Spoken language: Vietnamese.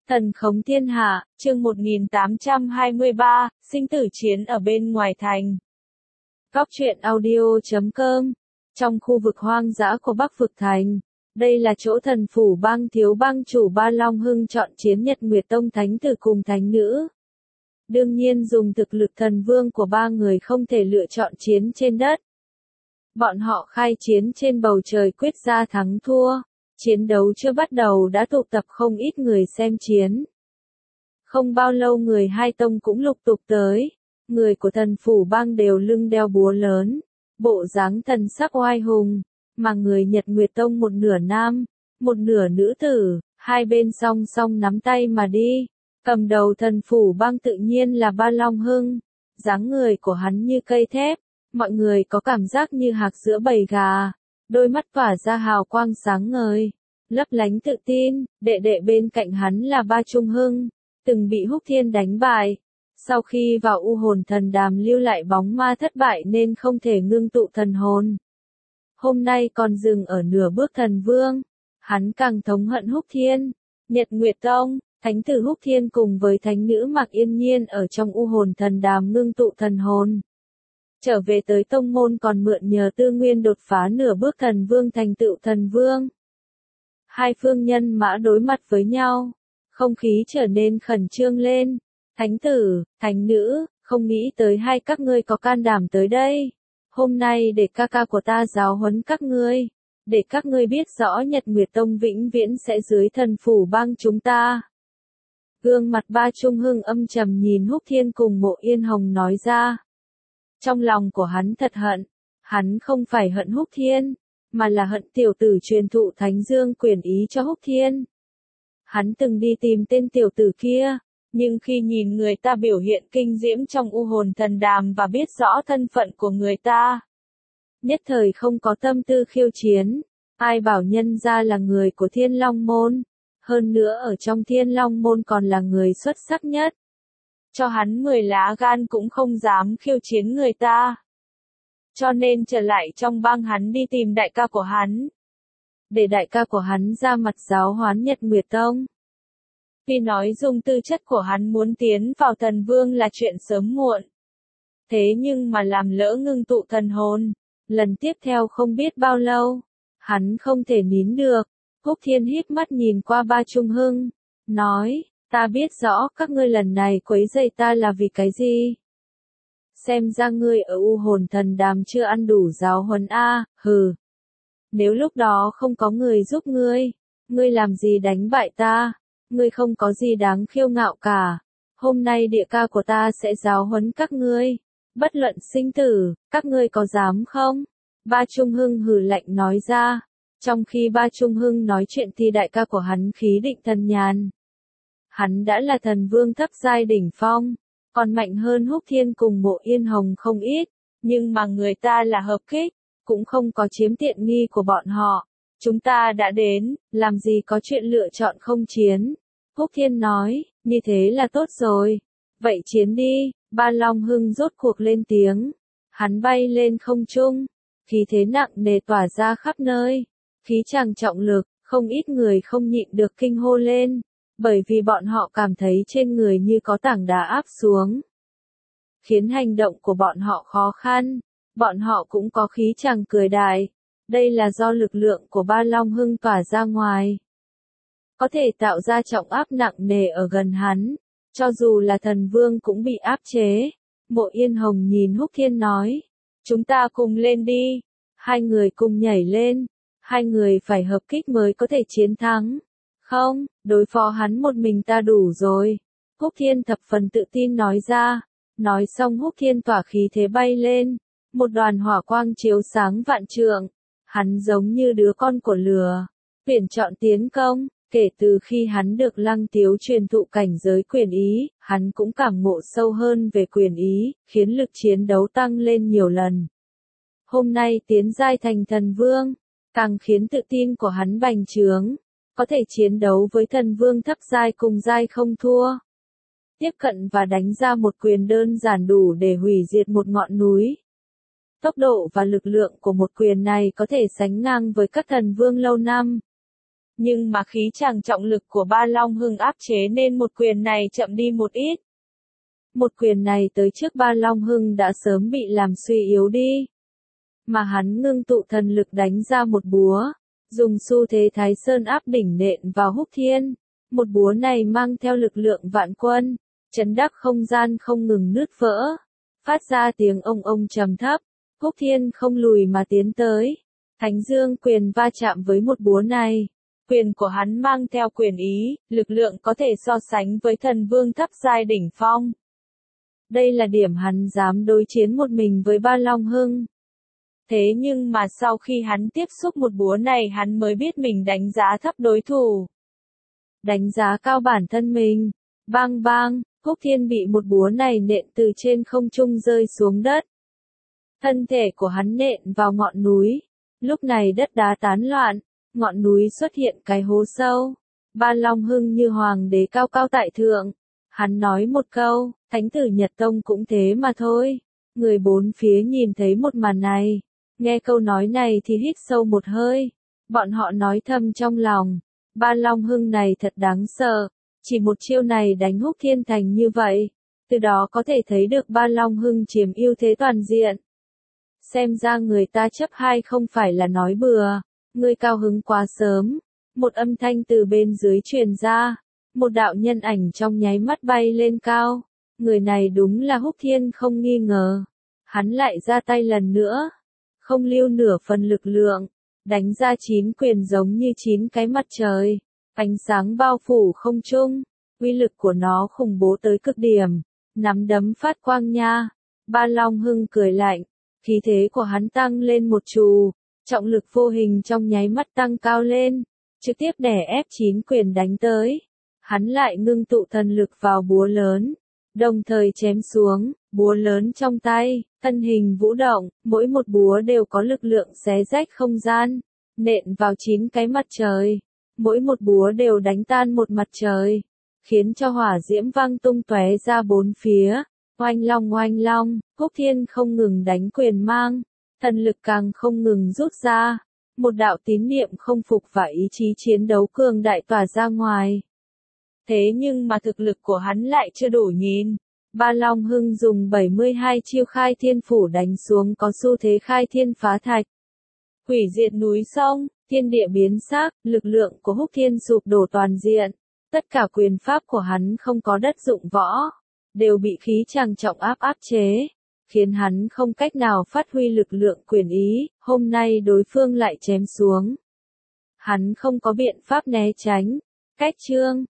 Thần khống thiên hạ, chương 1823, sinh tử chiến ở bên ngoài thành. Góc truyện audio.com. Trong khu vực hoang dã của Bắc Vực Thành, đây là chỗ thần phủ bang thiếu bang chủ Ba Long Hưng chọn chiến Nhật Nguyệt Tông thánh tử cùng thánh nữ. Đương nhiên dùng thực lực thần vương của ba người không thể lựa chọn chiến trên đất. Bọn họ khai chiến trên bầu trời quyết ra thắng thua. Chiến đấu chưa bắt đầu đã tụ tập không ít người xem chiến. Không bao lâu người hai tông cũng lục tục tới. Người của thần phủ bang đều lưng đeo búa lớn, bộ dáng thần sắc oai hùng, mà người Nhật Nguyệt Tông một nửa nam, một nửa nữ tử, hai bên song song nắm tay mà đi. Cầm đầu thần phủ bang tự nhiên là Ba Long Hưng, dáng người của hắn như cây thép, mọi người có cảm giác như hạc giữa bầy gà. Đôi mắt tỏa ra hào quang sáng ngời, lấp lánh tự tin. Đệ đệ bên cạnh hắn là Ba Trung Hưng, từng bị Húc Thiên đánh bại. Sau khi vào U Hồn Thần Đàm lưu lại bóng ma thất bại nên không thể ngưng tụ thần hồn. Hôm nay còn dừng ở nửa bước thần vương. Hắn càng thống hận Húc Thiên. Nhật Nguyệt Tông, thánh tử Húc Thiên cùng với thánh nữ Mạc Yên Nhiên ở trong U Hồn Thần Đàm ngưng tụ thần hồn. Trở về tới tông môn còn mượn nhờ tư nguyên đột phá nửa bước thần vương thành tựu thần vương. Hai phương nhân mã đối mặt với nhau, không khí trở nên khẩn trương lên. Thánh tử, thánh nữ, không nghĩ tới hai các ngươi có can đảm tới đây. Hôm nay để ca ca của ta giáo huấn các ngươi, để các ngươi biết rõ Nhật Nguyệt Tông vĩnh viễn sẽ dưới thần phủ bang chúng ta. Gương mặt Ba Trung Hưng âm trầm nhìn Húc Thiên cùng Mộ Yên Hồng nói ra. Trong lòng của hắn thật hận, hắn không phải hận Húc Thiên, mà là hận tiểu tử truyền thụ Thánh Dương quyền ý cho Húc Thiên. Hắn từng đi tìm tên tiểu tử kia, nhưng khi nhìn người ta biểu hiện kinh diễm trong U Hồn Thần Đàm và biết rõ thân phận của người ta, nhất thời không có tâm tư khiêu chiến. Ai bảo nhân ra là người của Thiên Long Môn, hơn nữa ở trong Thiên Long Môn còn là người xuất sắc nhất. Cho hắn 10 lá gan cũng không dám khiêu chiến người ta. Cho nên trở lại trong bang hắn đi tìm đại ca của hắn. Để đại ca của hắn ra mặt giáo huấn Nhật Nguyệt Tông. Vì nói dùng tư chất của hắn muốn tiến vào thần vương là chuyện sớm muộn. Thế nhưng mà làm lỡ ngưng tụ thần hồn, lần tiếp theo không biết bao lâu, hắn không thể nín được. Húc Thiên híp mắt nhìn qua Ba Trung Hưng, nói, ta biết rõ các ngươi lần này quấy rầy ta là vì cái gì. Xem ra ngươi ở U Hồn Thần Đàm chưa ăn đủ giáo huấn a, hừ. Nếu lúc đó không có người giúp ngươi làm gì đánh bại ta, ngươi không có gì đáng khiêu ngạo cả. Hôm nay địa ca của ta sẽ giáo huấn các ngươi, bất luận sinh tử, các ngươi có dám không? Ba Trung Hưng hừ lạnh nói ra. Trong khi Ba Trung Hưng nói chuyện thì đại ca của hắn khí định thần nhàn. Hắn đã là thần vương thấp giai đỉnh phong, còn mạnh hơn Húc Thiên cùng Mộ Yên Hồng không ít, nhưng mà người ta là hợp kích, cũng không có chiếm tiện nghi của bọn họ. Chúng ta đã đến, làm gì có chuyện lựa chọn không chiến. Húc Thiên nói, như thế là tốt rồi. Vậy chiến đi. Ba Long Hưng rốt cuộc lên tiếng. Hắn bay lên không trung, khí thế nặng nề tỏa ra khắp nơi. Khí tràng trọng lực, không ít người không nhịn được kinh hô lên. Bởi vì bọn họ cảm thấy trên người như có tảng đá áp xuống, khiến hành động của bọn họ khó khăn. Bọn họ cũng có khí tràng cười đại. Đây là do lực lượng của Ba Long Hưng tỏa ra ngoài, có thể tạo ra trọng áp nặng nề ở gần hắn. Cho dù là thần vương cũng bị áp chế. Mộ Yên Hồng nhìn Húc Thiên nói, chúng ta cùng lên đi. Hai người cùng nhảy lên. Hai người phải hợp kích mới có thể chiến thắng. Không, đối phó hắn một mình ta đủ rồi. Húc Thiên thập phần tự tin nói ra. Nói xong Húc Thiên tỏa khí thế bay lên. Một đoàn hỏa quang chiếu sáng vạn trượng. Hắn giống như đứa con của lửa, tuyển chọn tiến công. Kể từ khi hắn được Lăng Tiếu truyền thụ cảnh giới quyền ý, hắn cũng cảm ngộ sâu hơn về quyền ý, khiến lực chiến đấu tăng lên nhiều lần. Hôm nay tiến giai thành thần vương, càng khiến tự tin của hắn bành trướng, có thể chiến đấu với thần vương thấp giai cùng giai không thua. Tiếp cận và đánh ra một quyền đơn giản đủ để hủy diệt một ngọn núi. Tốc độ và lực lượng của một quyền này có thể sánh ngang với các thần vương lâu năm. Nhưng mà khí chàng trọng lực của Ba Long Hưng áp chế nên một quyền này chậm đi một ít. Một quyền này tới trước Ba Long Hưng đã sớm bị làm suy yếu đi. Mà hắn ngưng tụ thần lực đánh ra một búa, dùng xu thế Thái Sơn áp đỉnh nện vào Húc Thiên. Một búa này mang theo lực lượng vạn quân, chấn đắc không gian không ngừng nứt vỡ, phát ra tiếng ông trầm thấp. Húc Thiên không lùi mà tiến tới. Thánh Dương quyền va chạm với một búa này. Quyền của hắn mang theo quyền ý, lực lượng có thể so sánh với thần vương thấp giai đỉnh phong. Đây là điểm hắn dám đối chiến một mình với Ba Long Hưng. Thế nhưng mà sau khi hắn tiếp xúc một búa này hắn mới biết mình đánh giá thấp đối thủ. Đánh giá cao bản thân mình. Bang bang, Húc Thiên bị một búa này nện từ trên không trung rơi xuống đất. Thân thể của hắn nện vào ngọn núi. Lúc này đất đá tán loạn, ngọn núi xuất hiện cái hố sâu. Ba Long Hưng như hoàng đế cao cao tại thượng. Hắn nói một câu, Thánh tử Nhật Tông cũng thế mà thôi. Người bốn phía nhìn thấy một màn này. Nghe câu nói này thì hít sâu một hơi. Bọn họ nói thầm trong lòng. Ba Long Hưng này thật đáng sợ. Chỉ một chiêu này đánh Húc Thiên thành như vậy. Từ đó có thể thấy được Ba Long Hưng chiếm ưu thế toàn diện. Xem ra người ta chấp hai không phải là nói bừa. Ngươi cao hứng quá sớm. Một âm thanh từ bên dưới truyền ra. Một đạo nhân ảnh trong nháy mắt bay lên cao. Người này đúng là Húc Thiên không nghi ngờ. Hắn lại ra tay lần nữa. Không lưu nửa phần lực lượng. Đánh ra 9 quyền giống như 9 cái mặt trời. Ánh sáng bao phủ không trung. Uy lực của nó khủng bố tới cực điểm. Nắm đấm phát quang nha. Ba Long Hưng cười lạnh. Khí thế của hắn tăng lên một trù. Trọng lực vô hình trong nháy mắt tăng cao lên. Trực tiếp đè ép 9 quyền đánh tới. Hắn lại ngưng tụ thần lực vào búa lớn. Đồng thời chém xuống, búa lớn trong tay, thân hình vũ động, mỗi một búa đều có lực lượng xé rách không gian, nện vào 9 cái mặt trời. Mỗi một búa đều đánh tan một mặt trời, khiến cho hỏa diễm văng tung tóe ra bốn phía. Oanh long, Húc Thiên không ngừng đánh quyền mang, thần lực càng không ngừng rút ra. Một đạo tín niệm không phục và ý chí chiến đấu cường đại tỏa ra ngoài. Thế nhưng mà thực lực của hắn lại chưa đủ nhìn. Ba Long Hưng dùng 72 chiêu khai thiên phủ đánh xuống có xu thế khai thiên phá thạch. Hủy diệt núi sông, thiên địa biến sắc, lực lượng của Húc Thiên sụp đổ toàn diện. Tất cả quyền pháp của hắn không có đất dụng võ, đều bị khí tràng trọng áp chế, khiến hắn không cách nào phát huy lực lượng quyền ý. Hôm nay đối phương lại chém xuống. Hắn không có biện pháp né tránh. Cách chương